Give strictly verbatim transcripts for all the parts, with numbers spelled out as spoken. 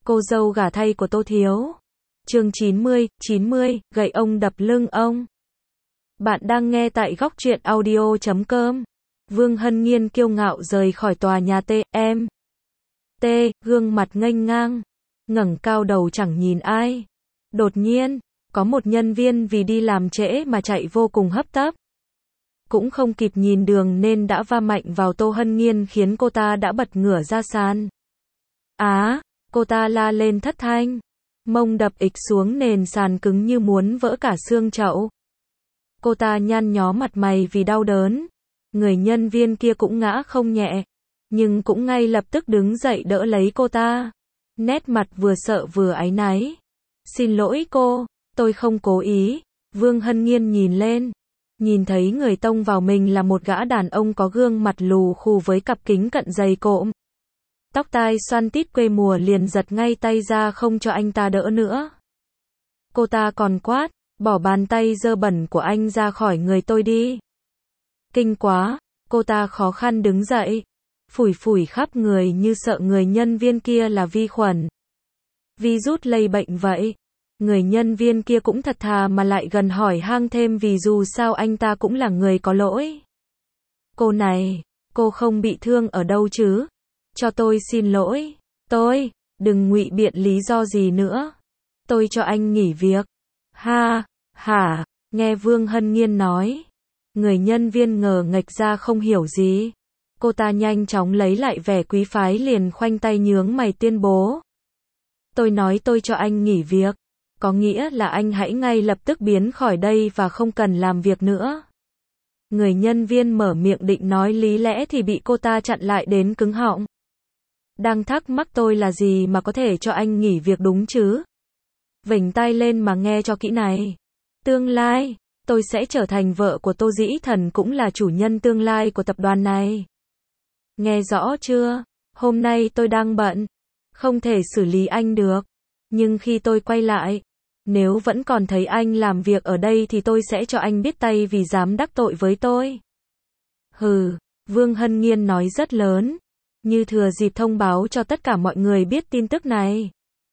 Cô dâu gả thay của Tô Thiếu. Chương chín mươi, chín mươi, gậy ông đập lưng ông. Bạn đang nghe tại góc truyện audio chấm com. Vương Hân Nhiên kiêu ngạo rời khỏi tòa nhà T, em. T, gương mặt nghênh ngang, ngẩng cao đầu chẳng nhìn ai. Đột nhiên, có một nhân viên vì đi làm trễ mà chạy vô cùng hấp tấp. Cũng không kịp nhìn đường nên đã va mạnh vào Tô Hân Nhiên khiến cô ta đã bật ngửa ra sàn. Á, cô ta la lên thất thanh. Mông đập ịch xuống nền sàn cứng như muốn vỡ cả xương chậu. Cô ta nhăn nhó mặt mày vì đau đớn. Người nhân viên kia cũng ngã không nhẹ, nhưng cũng ngay lập tức đứng dậy đỡ lấy cô ta. Nét mặt vừa sợ vừa áy náy. Xin lỗi cô, tôi không cố ý. Vương Hân Nhiên nhìn lên, nhìn thấy người tông vào mình là một gã đàn ông có gương mặt lù khù với cặp kính cận dày cộm. Tóc tai xoăn tít quê mùa liền giật ngay tay ra không cho anh ta đỡ nữa. Cô ta còn quát, bỏ bàn tay dơ bẩn của anh ra khỏi người tôi đi. Kinh quá, cô ta khó khăn đứng dậy, phủi phủi khắp người như sợ người nhân viên kia là vi khuẩn, virus lây bệnh vậy. Người nhân viên kia cũng thật thà mà lại gần hỏi han thêm vì dù sao anh ta cũng là người có lỗi. Cô này, cô không bị thương ở đâu chứ? Cho tôi xin lỗi. Tôi, đừng ngụy biện lý do gì nữa. Tôi cho anh nghỉ việc. Ha, hả, nghe Vương Hân Nhiên nói. Người nhân viên ngờ nghệch ra không hiểu gì. Cô ta nhanh chóng lấy lại vẻ quý phái liền khoanh tay nhướng mày tuyên bố. Tôi nói tôi cho anh nghỉ việc. Có nghĩa là anh hãy ngay lập tức biến khỏi đây và không cần làm việc nữa. Người nhân viên mở miệng định nói lý lẽ thì bị cô ta chặn lại đến cứng họng. Đang thắc mắc tôi là gì mà có thể cho anh nghỉ việc đúng chứ? Vểnh tai lên mà nghe cho kỹ này. Tương lai, tôi sẽ trở thành vợ của Tô Dĩ Thần cũng là chủ nhân tương lai của tập đoàn này. Nghe rõ chưa? Hôm nay tôi đang bận, không thể xử lý anh được. Nhưng khi tôi quay lại, nếu vẫn còn thấy anh làm việc ở đây thì tôi sẽ cho anh biết tay vì dám đắc tội với tôi. Hừ, Vương Hân Nhiên nói rất lớn, như thừa dịp thông báo cho tất cả mọi người biết tin tức này.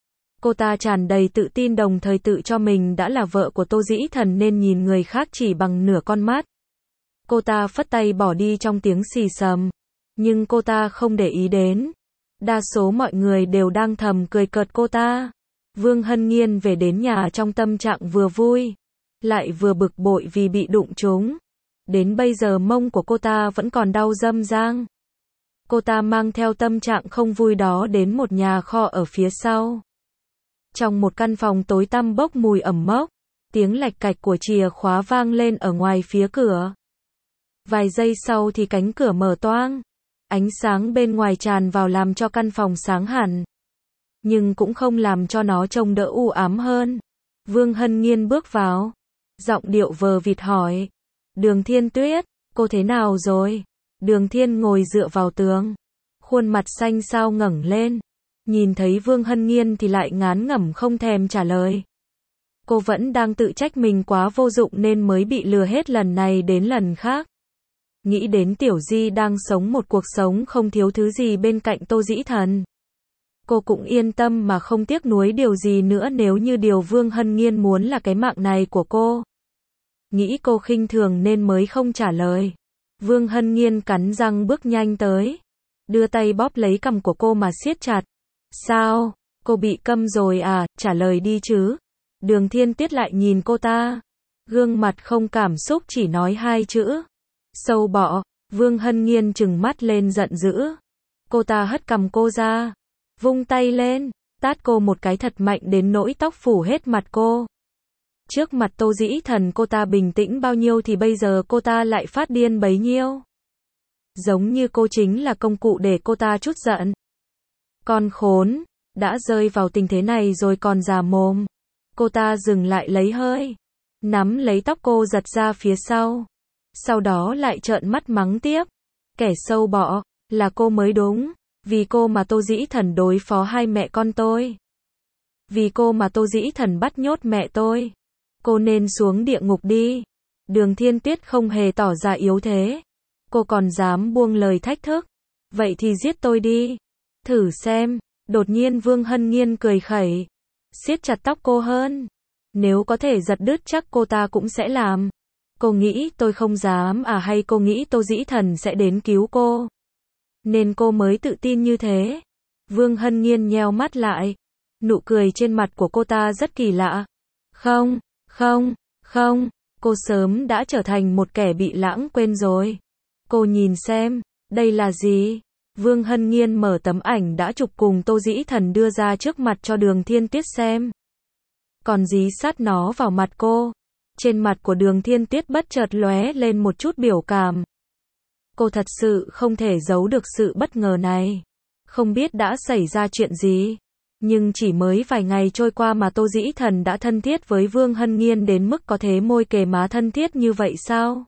Cô ta tràn đầy tự tin đồng thời tự cho mình đã là vợ của Tô Dĩ Thần nên nhìn người khác chỉ bằng nửa con mắt. Cô ta phất tay bỏ đi trong tiếng xì xầm, nhưng cô ta không để ý đến. Đa số mọi người đều đang thầm cười cợt cô ta. Vương Hân Nhiên về đến nhà trong tâm trạng vừa vui, lại vừa bực bội vì bị đụng trúng. Đến bây giờ mông của cô ta vẫn còn đau râm rang. Cô ta mang theo tâm trạng không vui đó đến một nhà kho ở phía sau. Trong một căn phòng tối tăm bốc mùi ẩm mốc, tiếng lạch cạch của chìa khóa vang lên ở ngoài phía cửa. Vài giây sau thì cánh cửa mở toang. Ánh sáng bên ngoài tràn vào làm cho căn phòng sáng hẳn, nhưng cũng không làm cho nó trông đỡ u ám hơn. Vương Hân Nhiên bước vào, giọng điệu vờ vịt hỏi. Đường Thiên Tuyết, cô thế nào rồi? Đường Thiên ngồi dựa vào tường, khuôn mặt xanh xao ngẩng lên. Nhìn thấy Vương Hân Nhiên thì lại ngán ngẩm không thèm trả lời. Cô vẫn đang tự trách mình quá vô dụng nên mới bị lừa hết lần này đến lần khác. Nghĩ đến Tiểu Di đang sống một cuộc sống không thiếu thứ gì bên cạnh Tô Dĩ Thần. Cô cũng yên tâm mà không tiếc nuối điều gì nữa nếu như điều Vương Hân Nhiên muốn là cái mạng này của cô. Nghĩ cô khinh thường nên mới không trả lời. Vương Hân Nhiên cắn răng bước nhanh tới, đưa tay bóp lấy cằm của cô mà siết chặt. Sao? Cô bị câm rồi à? Trả lời đi chứ. Đường Thiên Tuyết lại nhìn cô ta, gương mặt không cảm xúc chỉ nói hai chữ. Sâu bọ. Vương Hân Nhiên trừng mắt lên giận dữ. Cô ta hất cằm cô ra, vung tay lên, tát cô một cái thật mạnh đến nỗi tóc phủ hết mặt cô. Trước mặt Tô Dĩ Thần cô ta bình tĩnh bao nhiêu thì bây giờ cô ta lại phát điên bấy nhiêu. Giống như cô chính là công cụ để cô ta trút giận. Con khốn, đã rơi vào tình thế này rồi còn già mồm. Cô ta dừng lại lấy hơi, nắm lấy tóc cô giật ra phía sau. Sau đó lại trợn mắt mắng tiếp. Kẻ sâu bọ, là cô mới đúng. Vì cô mà Tô Dĩ Thần đối phó hai mẹ con tôi. Vì cô mà Tô Dĩ Thần bắt nhốt mẹ tôi. Cô nên xuống địa ngục đi. Đường Thiên Tuyết không hề tỏ ra yếu thế. Cô còn dám buông lời thách thức. Vậy thì giết tôi đi. Thử xem. Đột nhiên Vương Hân Nhiên cười khẩy, siết chặt tóc cô hơn. Nếu có thể giật đứt chắc cô ta cũng sẽ làm. Cô nghĩ tôi không dám à, hay cô nghĩ Tô Dĩ Thần sẽ đến cứu cô? Nên cô mới tự tin như thế. Vương Hân Nhiên nheo mắt lại. Nụ cười trên mặt của cô ta rất kỳ lạ. Không, không, không, cô sớm đã trở thành một kẻ bị lãng quên rồi. Cô nhìn xem, đây là gì? Vương Hân Nhiên mở tấm ảnh đã chụp cùng Tô Dĩ Thần đưa ra trước mặt cho Đường Thiên Tuyết xem. Còn dí sát nó vào mặt cô. Trên mặt của Đường Thiên Tuyết bất chợt lóe lên một chút biểu cảm. Cô thật sự không thể giấu được sự bất ngờ này. Không biết đã xảy ra chuyện gì. Nhưng chỉ mới vài ngày trôi qua mà Tô Dĩ Thần đã thân thiết với Vương Hân Nhiên đến mức có thế môi kề má thân thiết như vậy sao?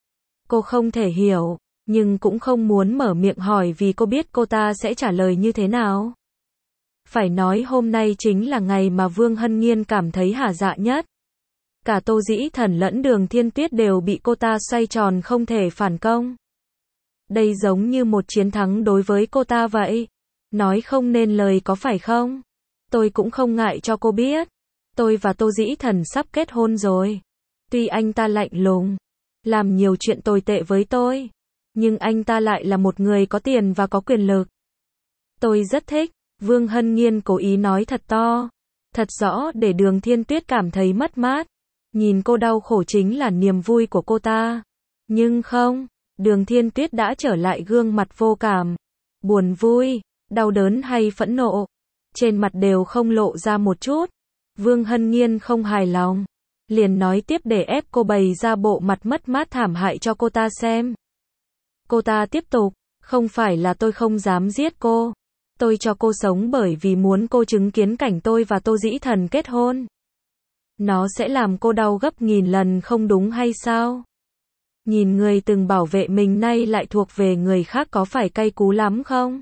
Cô không thể hiểu, nhưng cũng không muốn mở miệng hỏi vì cô biết cô ta sẽ trả lời như thế nào. Phải nói hôm nay chính là ngày mà Vương Hân Nhiên cảm thấy hả dạ nhất. Cả Tô Dĩ Thần lẫn Đường Thiên Tuyết đều bị cô ta xoay tròn không thể phản công. Đây giống như một chiến thắng đối với cô ta vậy. Nói không nên lời có phải không? Tôi cũng không ngại cho cô biết. Tôi và Tô Dĩ Thần sắp kết hôn rồi. Tuy anh ta lạnh lùng, làm nhiều chuyện tồi tệ với tôi, nhưng anh ta lại là một người có tiền và có quyền lực. Tôi rất thích. Vương Hân Nhiên cố ý nói thật to, thật rõ để Đường Thiên Tuyết cảm thấy mất mát. Nhìn cô đau khổ chính là niềm vui của cô ta. Nhưng không, Đường Thiên Tuyết đã trở lại gương mặt vô cảm. Buồn vui, đau đớn hay phẫn nộ, trên mặt đều không lộ ra một chút. Vương Hân Nhiên không hài lòng, liền nói tiếp để ép cô bày ra bộ mặt mất mát thảm hại cho cô ta xem. Cô ta tiếp tục, không phải là tôi không dám giết cô. Tôi cho cô sống bởi vì muốn cô chứng kiến cảnh tôi và Tô Dĩ Thần kết hôn. Nó sẽ làm cô đau gấp nghìn lần không đúng hay sao? Nhìn người từng bảo vệ mình nay lại thuộc về người khác có phải cay cú lắm không?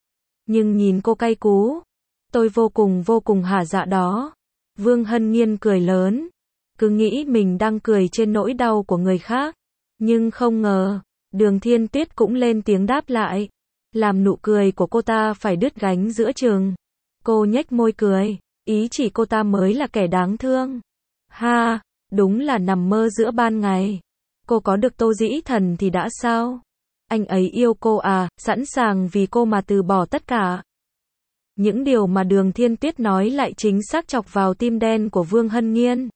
Nhưng nhìn cô cay cú, tôi vô cùng vô cùng hả dạ đó. Vương Hân Nhiên cười lớn, cứ nghĩ mình đang cười trên nỗi đau của người khác. Nhưng không ngờ, Đường Thiên Tuyết cũng lên tiếng đáp lại, làm nụ cười của cô ta phải đứt gánh giữa chừng. Cô nhếch môi cười, ý chỉ cô ta mới là kẻ đáng thương. Ha, đúng là nằm mơ giữa ban ngày. Cô có được Tô Dĩ Thần thì đã sao? Anh ấy yêu cô à, sẵn sàng vì cô mà từ bỏ tất cả. Những điều mà Đường Thiên Tuyết nói lại chính xác chọc vào tim đen của Vương Hân Nhiên.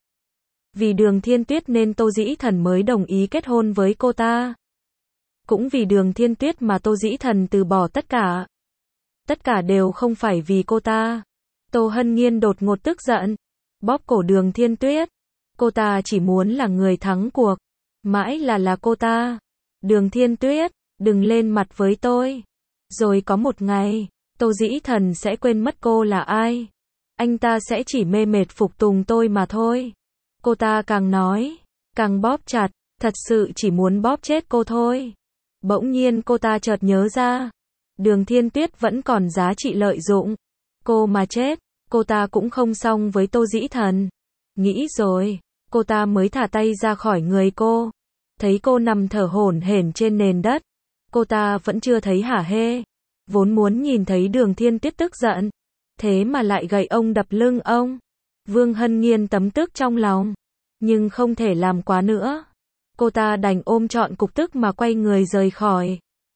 Vì Đường Thiên Tuyết nên Tô Dĩ Thần mới đồng ý kết hôn với cô ta. Cũng vì Đường Thiên Tuyết mà Tô Dĩ Thần từ bỏ tất cả. Tất cả đều không phải vì cô ta. Tô Hân Nhiên đột ngột tức giận, bóp cổ Đường Thiên Tuyết. Cô ta chỉ muốn là người thắng cuộc. Mãi là là cô ta. Đường Thiên Tuyết, đừng lên mặt với tôi. Rồi có một ngày, Tô Dĩ Thần sẽ quên mất cô là ai. Anh ta sẽ chỉ mê mệt phục tùng tôi mà thôi. Cô ta càng nói, càng bóp chặt, thật sự chỉ muốn bóp chết cô thôi. Bỗng nhiên cô ta chợt nhớ ra, Đường Thiên Tuyết vẫn còn giá trị lợi dụng. Cô mà chết, cô ta cũng không xong với Tô Dĩ Thần. Nghĩ rồi, cô ta mới thả tay ra khỏi người cô. Thấy cô nằm thở hổn hển trên nền đất. Cô ta vẫn chưa thấy hả hê. Vốn muốn nhìn thấy Đường Thiên Tuyết tức giận. Thế mà lại gậy ông đập lưng ông. Vương Hân Nhiên tấm tức trong lòng. Nhưng không thể làm quá nữa. Cô ta đành ôm trọn cục tức mà quay người rời khỏi.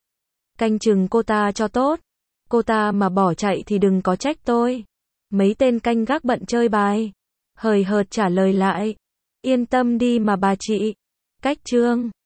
Canh chừng cô ta cho tốt. Cô ta mà bỏ chạy thì đừng có trách tôi. Mấy tên canh gác bận chơi bài. Hời hợt trả lời lại. Yên tâm đi mà bà chị. Cách chương